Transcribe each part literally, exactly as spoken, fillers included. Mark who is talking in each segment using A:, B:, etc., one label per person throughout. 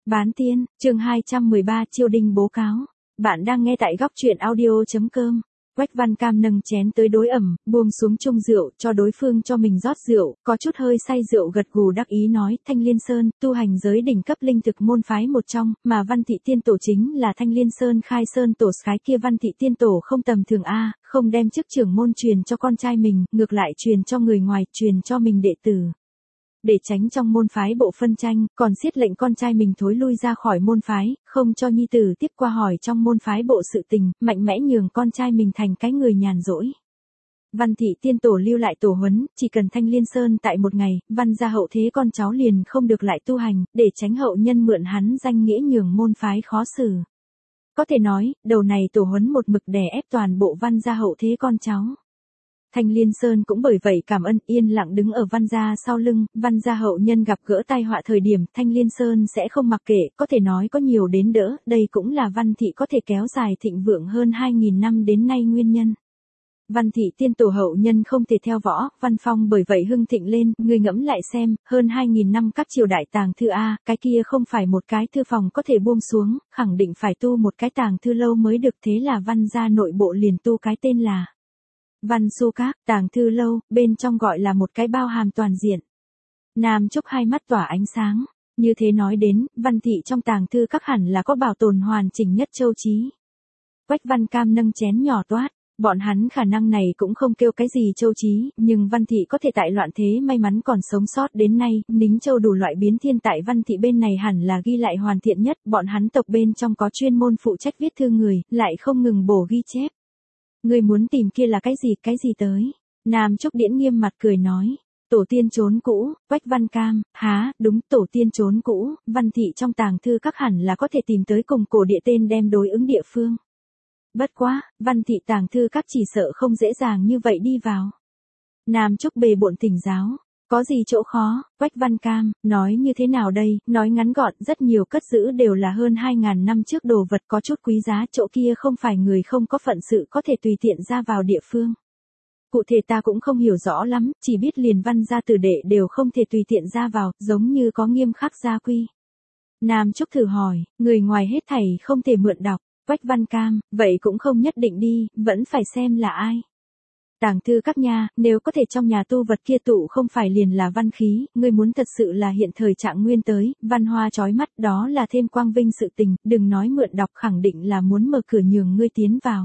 A: Bán tiên, chương hai trăm mười ba Triều Đình bố cáo. Bạn đang nghe tại góc truyện audio.com. Quách Văn Cam nâng chén tới đối ẩm, buông xuống chung rượu, cho đối phương cho mình rót rượu, có chút hơi say rượu gật gù đắc ý nói, Thanh Liên Sơn, tu hành giới đỉnh cấp linh thực môn phái một trong, mà Văn Thị Tiên Tổ chính là Thanh Liên Sơn khai sơn tổ cái kia Văn Thị Tiên Tổ không tầm thường a, không đem chức trưởng môn truyền cho con trai mình, ngược lại truyền cho người ngoài, truyền cho mình đệ tử. Để tránh trong môn phái bộ phân tranh, còn siết lệnh con trai mình thối lui ra khỏi môn phái, không cho nhi tử tiếp qua hỏi trong môn phái bộ sự tình, mạnh mẽ nhường con trai mình thành cái người nhàn rỗi. Văn Thị Tiên Tổ lưu lại tổ huấn, chỉ cần Thanh Liên Sơn tại một ngày, văn gia hậu thế con cháu liền không được lại tu hành, để tránh hậu nhân mượn hắn danh nghĩa nhường môn phái khó xử. Có thể nói, đầu này tổ huấn một mực đè ép toàn bộ văn gia hậu thế con cháu. Thanh Liên Sơn cũng bởi vậy cảm ơn, yên lặng đứng ở văn gia sau lưng, văn gia hậu nhân gặp gỡ tai họa thời điểm, Thanh Liên Sơn sẽ không mặc kệ, có thể nói có nhiều đến đỡ, đây cũng là Văn Thị có thể kéo dài thịnh vượng hơn hai nghìn năm đến nay nguyên nhân. Văn Thị Tiên Tổ hậu nhân không thể theo võ, văn phong bởi vậy hưng thịnh lên, người ngẫm lại xem, hơn hai nghìn năm các triều đại tàng thư A, cái kia không phải một cái thư phòng có thể buông xuống, khẳng định phải tu một cái tàng thư lâu mới được, thế là văn gia nội bộ liền tu cái tên là Văn Xu Các, tàng thư lâu, bên trong gọi là một cái bao hàm toàn diện. Nam Trúc hai mắt tỏa ánh sáng, như thế nói đến, Văn Thị trong tàng thư các hẳn là có bảo tồn hoàn chỉnh nhất châu chí. Quách Văn Cam nâng chén nhỏ toát, bọn hắn khả năng này cũng không kêu cái gì châu chí, nhưng Văn Thị có thể tại loạn thế may mắn còn sống sót đến nay, Nính Châu đủ loại biến thiên tại Văn Thị bên này hẳn là ghi lại hoàn thiện nhất, bọn hắn tộc bên trong có chuyên môn phụ trách viết thư người, lại không ngừng bổ ghi chép. Ngươi muốn tìm kia là cái gì, cái gì tới? Nam Trúc Điễn nghiêm mặt cười nói, tổ tiên trốn cũ, Quách Văn Cam, há, đúng, tổ tiên trốn cũ, Văn Thị trong tàng thư các hẳn là có thể tìm tới cùng cổ địa tên đem đối ứng địa phương. Bất quá, Văn Thị tàng thư các chỉ sợ không dễ dàng như vậy đi vào. Nam Trúc bề bộn thỉnh giáo. Có gì chỗ khó, Quách Văn Cam, nói như thế nào đây, nói ngắn gọn, rất nhiều cất giữ đều là hơn hai nghìn năm trước đồ vật có chút quý giá, chỗ kia không phải người không có phận sự có thể tùy tiện ra vào địa phương. Cụ thể ta cũng không hiểu rõ lắm, chỉ biết liền văn gia tử đệ đều không thể tùy tiện ra vào, giống như có nghiêm khắc gia quy. Nam Trúc thử hỏi, người ngoài hết thảy không thể mượn đọc, Quách Văn Cam, vậy cũng không nhất định đi, vẫn phải xem là ai. Tàng thư các nhà, nếu có thể trong nhà tu vật kia tụ không phải liền là văn khí, ngươi muốn thật sự là hiện thời trạng nguyên tới, văn hoa chói mắt, đó là thêm quang vinh sự tình, đừng nói mượn đọc, khẳng định là muốn mở cửa nhường ngươi tiến vào.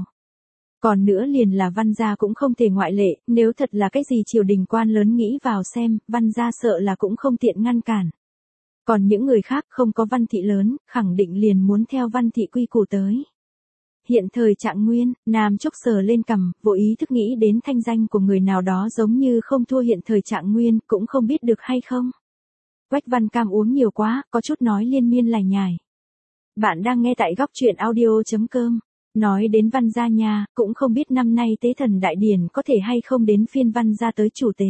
A: Còn nữa liền là văn gia cũng không thể ngoại lệ, nếu thật là cái gì triều đình quan lớn nghĩ vào xem, văn gia sợ là cũng không tiện ngăn cản. Còn những người khác không có văn thị lớn, khẳng định liền muốn theo văn thị quy củ tới. Hiện thời trạng nguyên, Nam Trúc sờ lên cằm, vô ý thức nghĩ đến thanh danh của người nào đó giống như không thua hiện thời trạng nguyên, cũng không biết được hay không. Quách Văn Cam uống nhiều quá, có chút nói liên miên lải nhải. Bạn đang nghe tại góc truyện audio.com. Nói đến văn gia nhà, cũng không biết năm nay tế thần đại điển có thể hay không đến phiên văn gia tới chủ tế.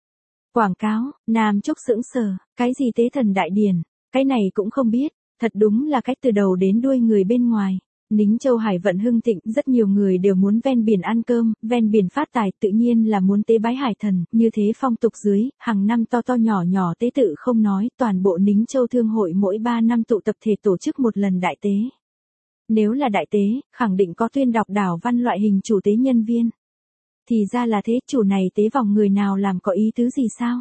A: Quảng cáo, Nam Trúc sững sờ, cái gì tế thần đại điển, cái này cũng không biết, thật đúng là cách từ đầu đến đuôi người bên ngoài. Nính Châu hải vận hưng thịnh, rất nhiều người đều muốn ven biển ăn cơm, ven biển phát tài, tự nhiên là muốn tế bái hải thần, như thế phong tục dưới, hàng năm to to nhỏ nhỏ tế tự không nói, toàn bộ Nính Châu thương hội mỗi ba năm tụ tập thể tổ chức một lần đại tế. Nếu là đại tế, khẳng định có tuyên đọc đảo văn loại hình chủ tế nhân viên. Thì ra là thế, chủ này tế vòng người nào làm có ý tứ gì sao?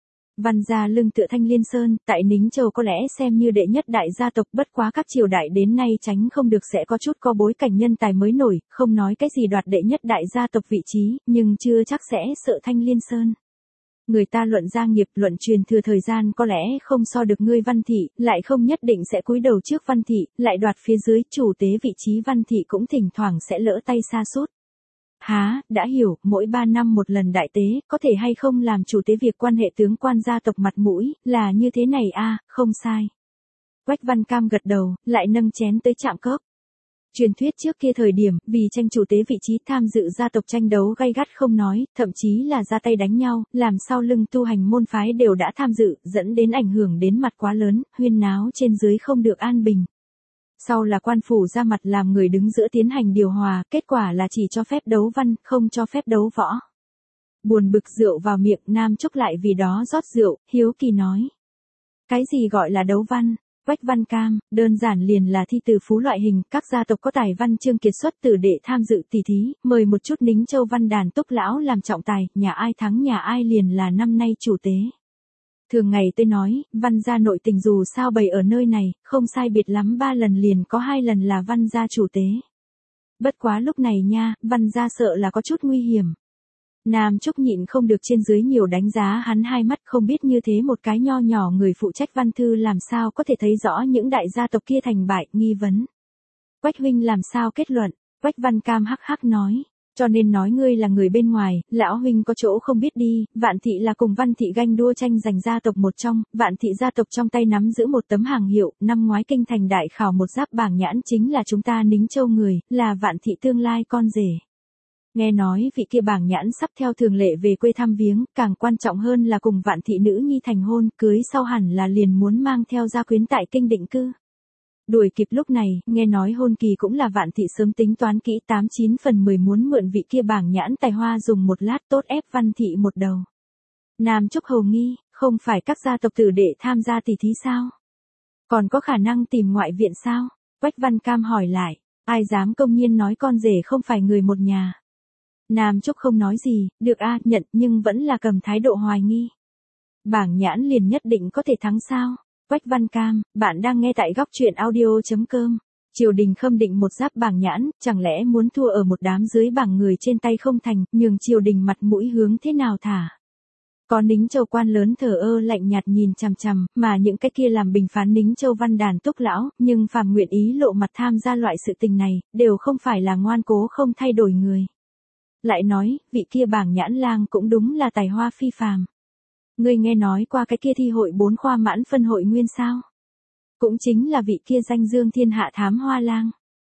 A: Văn gia lưng tựa Thanh Liên Sơn, tại Nính Châu có lẽ xem như đệ nhất đại gia tộc, bất quá các triều đại đến nay tránh không được sẽ có chút có bối cảnh nhân tài mới nổi, không nói cái gì đoạt đệ nhất đại gia tộc vị trí, nhưng chưa chắc sẽ sợ Thanh Liên Sơn. Người ta luận gia nghiệp, luận truyền thừa thời gian có lẽ không so được ngươi Văn Thị, lại không nhất định sẽ cúi đầu trước Văn Thị, lại đoạt phía dưới chủ tế vị trí Văn Thị cũng thỉnh thoảng sẽ lỡ tay sa sút. Há, đã hiểu, mỗi ba năm một lần đại tế, có thể hay không làm chủ tế việc quan hệ tướng quan gia tộc mặt mũi, là như thế này a, không sai. Quách Văn Cam gật đầu, lại nâng chén tới chạm cốc. Truyền thuyết trước kia thời điểm, vì tranh chủ tế vị trí tham dự gia tộc tranh đấu gay gắt không nói, thậm chí là ra tay đánh nhau, làm sau lưng tu hành môn phái đều đã tham dự, dẫn đến ảnh hưởng đến mặt quá lớn, huyên náo trên dưới không được an bình. Sau là quan phủ ra mặt làm người đứng giữa tiến hành điều hòa, kết quả là chỉ cho phép đấu văn, không cho phép đấu võ. Buồn bực rượu vào miệng, Nam Trúc lại vì đó rót rượu, hiếu kỳ nói. Cái gì gọi là đấu văn? Quách Văn Cam, đơn giản liền là thi từ phú loại hình, các gia tộc có tài văn chương kiệt xuất tử đệ tham dự tỷ thí, mời một chút Nính Châu văn đàn túc lão làm trọng tài, nhà ai thắng nhà ai liền là năm nay chủ tế. Thường ngày tôi nói, văn gia nội tình dù sao bày ở nơi này, không sai biệt lắm ba lần liền có hai lần là văn gia chủ tế. Bất quá lúc này nha, văn gia sợ là có chút nguy hiểm. Nam Trúc nhịn không được trên dưới nhiều đánh giá hắn hai mắt, không biết như thế một cái nho nhỏ người phụ trách văn thư làm sao có thể thấy rõ những đại gia tộc kia thành bại, nghi vấn. Quách huynh làm sao kết luận? Quách Văn Cam hắc hắc nói, cho nên nói ngươi là người bên ngoài, lão huynh có chỗ không biết đi, Vạn thị là cùng Văn thị ganh đua tranh giành gia tộc một trong, Vạn thị gia tộc trong tay nắm giữ một tấm hàng hiệu, năm ngoái kinh thành đại khảo một giáp bảng nhãn chính là chúng ta Nính Châu người, là Vạn thị tương lai con rể. Nghe nói vị kia bảng nhãn sắp theo thường lệ về quê thăm viếng, càng quan trọng hơn là cùng Vạn thị nữ nhi thành hôn, cưới sau hẳn là liền muốn mang theo gia quyến tại kinh định cư. Đuổi kịp lúc này, nghe nói hôn kỳ cũng là Vạn thị sớm tính toán kỹ, tám chín phần mười muốn mượn vị kia bảng nhãn tài hoa dùng một lát tốt ép Văn thị một đầu. Nam Trúc hầu nghi, không phải các gia tộc tử đệ tham gia tỷ thí sao? Còn có khả năng tìm ngoại viện sao? Quách Văn Cam hỏi lại, ai dám công nhiên nói con rể không phải người một nhà. Nam Trúc không nói gì, được a, nhận, nhưng vẫn là cầm thái độ hoài nghi. Bảng nhãn liền nhất định có thể thắng sao? Quách Văn Cam, bạn đang nghe tại góc truyện audio chấm com. Triều đình khâm định một giáp bảng nhãn, chẳng lẽ muốn thua ở một đám dưới bảng người trên tay không thành, nhường triều đình mặt mũi hướng thế nào thả? Có Nính Châu quan lớn thờ ơ lạnh nhạt nhìn chằm chằm, mà những cái kia làm bình phán Nính Châu văn đàn túc lão, nhưng phàm nguyện ý lộ mặt tham gia loại sự tình này, đều không phải là ngoan cố không thay đổi người. Lại nói, vị kia bảng nhãn lang cũng đúng là tài hoa phi phàm. Ngươi nghe nói qua cái kia thi hội bốn khoa mãn phân hội nguyên sao? Cũng chính là vị kia danh dương thiên hạ thám hoa lang.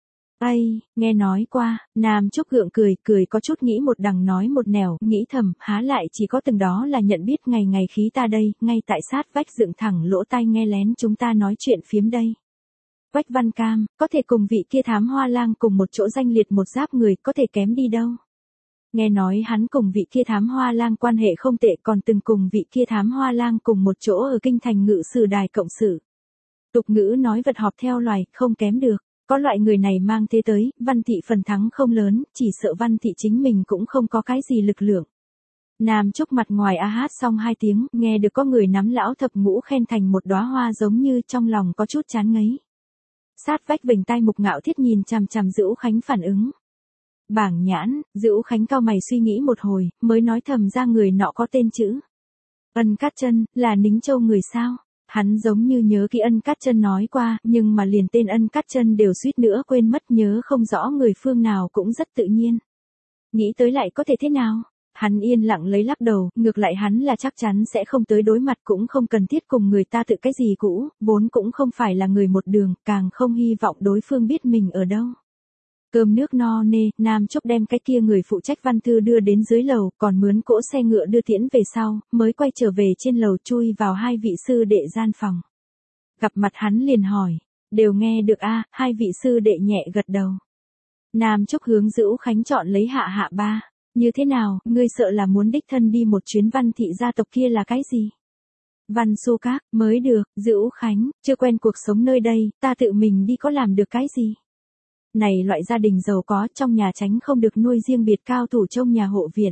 A: Ây, nghe nói qua, Nam Trúc gượng cười, cười có chút nghĩ một đằng nói một nẻo, nghĩ thầm, há lại chỉ có từng đó là nhận biết ngày ngày khí ta đây, ngay tại sát vách dựng thẳng lỗ tai nghe lén chúng ta nói chuyện phiếm đây. Quách Văn Cam, có thể cùng vị kia thám hoa lang cùng một chỗ danh liệt một giáp người, có thể kém đi đâu. Nghe nói hắn cùng vị kia thám hoa lang quan hệ không tệ, còn từng cùng vị kia thám hoa lang cùng một chỗ ở kinh thành ngự sử đài cộng sự. Tục ngữ nói vật họp theo loài, không kém được. Có loại người này mang thế tới, Văn thị phần thắng không lớn, chỉ sợ Văn thị chính mình cũng không có cái gì lực lượng. Nam Trúc mặt ngoài a hát xong hai tiếng, nghe được có người nắm lão thập ngũ khen thành một đóa hoa giống như trong lòng có chút chán ngấy. Sát vách vành tai Mục Ngạo Thiết nhìn chằm chằm Dữu Khánh phản ứng. Bảng nhãn, Dữu Khánh cau mày suy nghĩ một hồi, mới nói thầm ra người nọ có tên chữ. Ân Cát Chân, là Nính Châu người sao? Hắn giống như nhớ kỹ Ân Cát Chân nói qua, nhưng mà liền tên Ân Cát Chân đều suýt nữa quên mất, nhớ không rõ người phương nào cũng rất tự nhiên. Nghĩ tới lại có thể thế nào? Hắn yên lặng lấy lắc đầu, ngược lại hắn là chắc chắn sẽ không tới đối mặt, cũng không cần thiết cùng người ta tự cái gì cũ, vốn cũng không phải là người một đường, càng không hy vọng đối phương biết mình ở đâu. Cơm nước no nê, Nam Trúc đem cái kia người phụ trách văn thư đưa đến dưới lầu, còn mướn cỗ xe ngựa đưa tiễn về sau, mới quay trở về trên lầu chui vào hai vị sư đệ gian phòng. Gặp mặt hắn liền hỏi, đều nghe được a? Hai vị sư đệ nhẹ gật đầu. Nam Trúc hướng Dữu Khánh chọn lấy hạ hạ ba, như thế nào, ngươi sợ là muốn đích thân đi một chuyến Văn thị gia tộc kia là cái gì? Văn Xu Các, mới được, Dữu Khánh, chưa quen cuộc sống nơi đây, ta tự mình đi có làm được cái gì? Này loại gia đình giàu có trong nhà tránh không được nuôi riêng biệt cao thủ trong nhà hộ viện.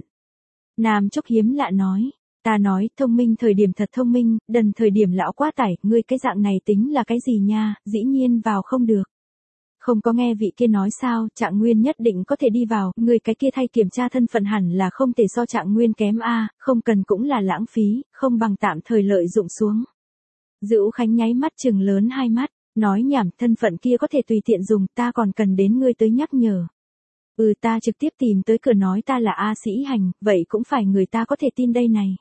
A: Nam Trúc hiếm lạ nói, ta nói thông minh thời điểm thật thông minh, đần thời điểm lão quá tải, ngươi cái dạng này tính là cái gì nha, dĩ nhiên vào không được. Không có nghe vị kia nói sao, Trạng Nguyên nhất định có thể đi vào, ngươi cái kia thay kiểm tra thân phận hẳn là không thể so Trạng Nguyên kém a, không cần cũng là lãng phí, không bằng tạm thời lợi dụng xuống. Dữu Khánh nháy mắt trừng lớn hai mắt. Nói nhảm, thân phận kia có thể tùy tiện dùng, ta còn cần đến ngươi tới nhắc nhở. Ừ, ta trực tiếp tìm tới cửa nói ta là A Sĩ Hành, vậy cũng phải người ta có thể tin đây này.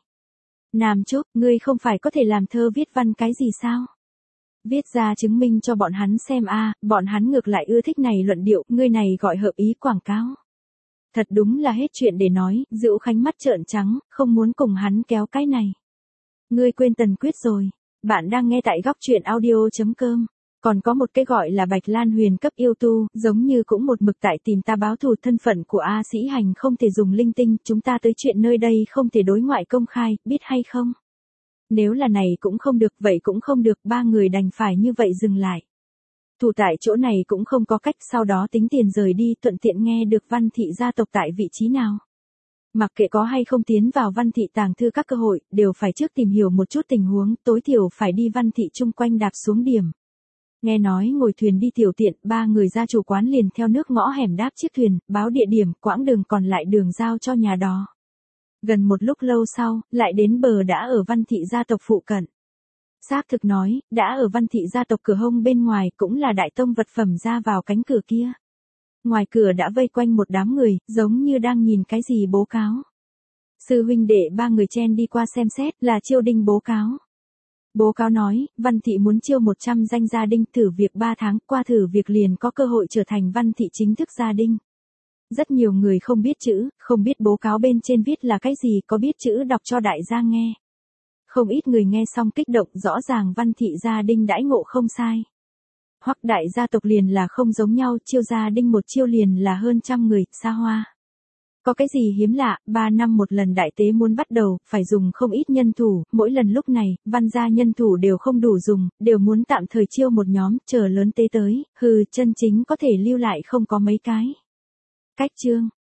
A: Nam Trúc, ngươi không phải có thể làm thơ viết văn cái gì sao? Viết ra chứng minh cho bọn hắn xem a, bọn hắn ngược lại ưa thích này luận điệu, ngươi này gọi hợp ý quảng cáo. Thật đúng là hết chuyện để nói, Dữu Khánh mắt trợn trắng, không muốn cùng hắn kéo cái này. Ngươi quên Tần Quyết rồi. Bạn đang nghe tại góc truyện audio chấm com. Còn có một cái gọi là Bạch Lan Huyền cấp yêu tu, giống như cũng một mực tại tìm ta báo thù, thân phận của A Sĩ Hành không thể dùng linh tinh, chúng ta tới chuyện nơi đây không thể đối ngoại công khai, biết hay không? Nếu là này cũng không được, vậy cũng không được, ba người đành phải như vậy dừng lại. Thủ tại chỗ này cũng không có cách, sau đó tính tiền rời đi, thuận tiện nghe được Văn thị gia tộc tại vị trí nào. Mặc kệ có hay không tiến vào Văn thị tàng thư các cơ hội, đều phải trước tìm hiểu một chút tình huống, tối thiểu phải đi Văn thị chung quanh đạp xuống điểm. Nghe nói ngồi thuyền đi tiểu tiện, ba người gia chủ quán liền theo nước ngõ hẻm đáp chiếc thuyền, báo địa điểm, quãng đường còn lại đường giao cho nhà đó. Gần một lúc lâu sau, lại đến bờ đã ở Văn thị gia tộc phụ cận. Xác thực nói, đã ở Văn thị gia tộc cửa hông bên ngoài, cũng là đại tông vật phẩm ra vào cánh cửa kia. Ngoài cửa đã vây quanh một đám người, giống như đang nhìn cái gì bố cáo. Sư huynh đệ ba người chen đi qua xem xét, là chiêu đinh bố cáo. Bố cáo nói, Văn thị muốn chiêu một trăm danh gia đinh, thử việc ba tháng, qua thử việc liền có cơ hội trở thành Văn thị chính thức gia đinh. Rất nhiều người không biết chữ, không biết bố cáo bên trên viết là cái gì, có biết chữ đọc cho đại gia nghe. Không ít người nghe xong kích động, rõ ràng Văn thị gia đinh đãi ngộ không sai. Hoặc đại gia tộc liền là không giống nhau, chiêu gia đinh một chiêu liền là hơn trăm người, xa hoa. Có cái gì hiếm lạ, ba năm một lần đại tế muốn bắt đầu, phải dùng không ít nhân thủ, mỗi lần lúc này, Văn gia nhân thủ đều không đủ dùng, đều muốn tạm thời chiêu một nhóm, chờ lớn tế tới, hừ, chân chính có thể lưu lại không có mấy cái. Cách chương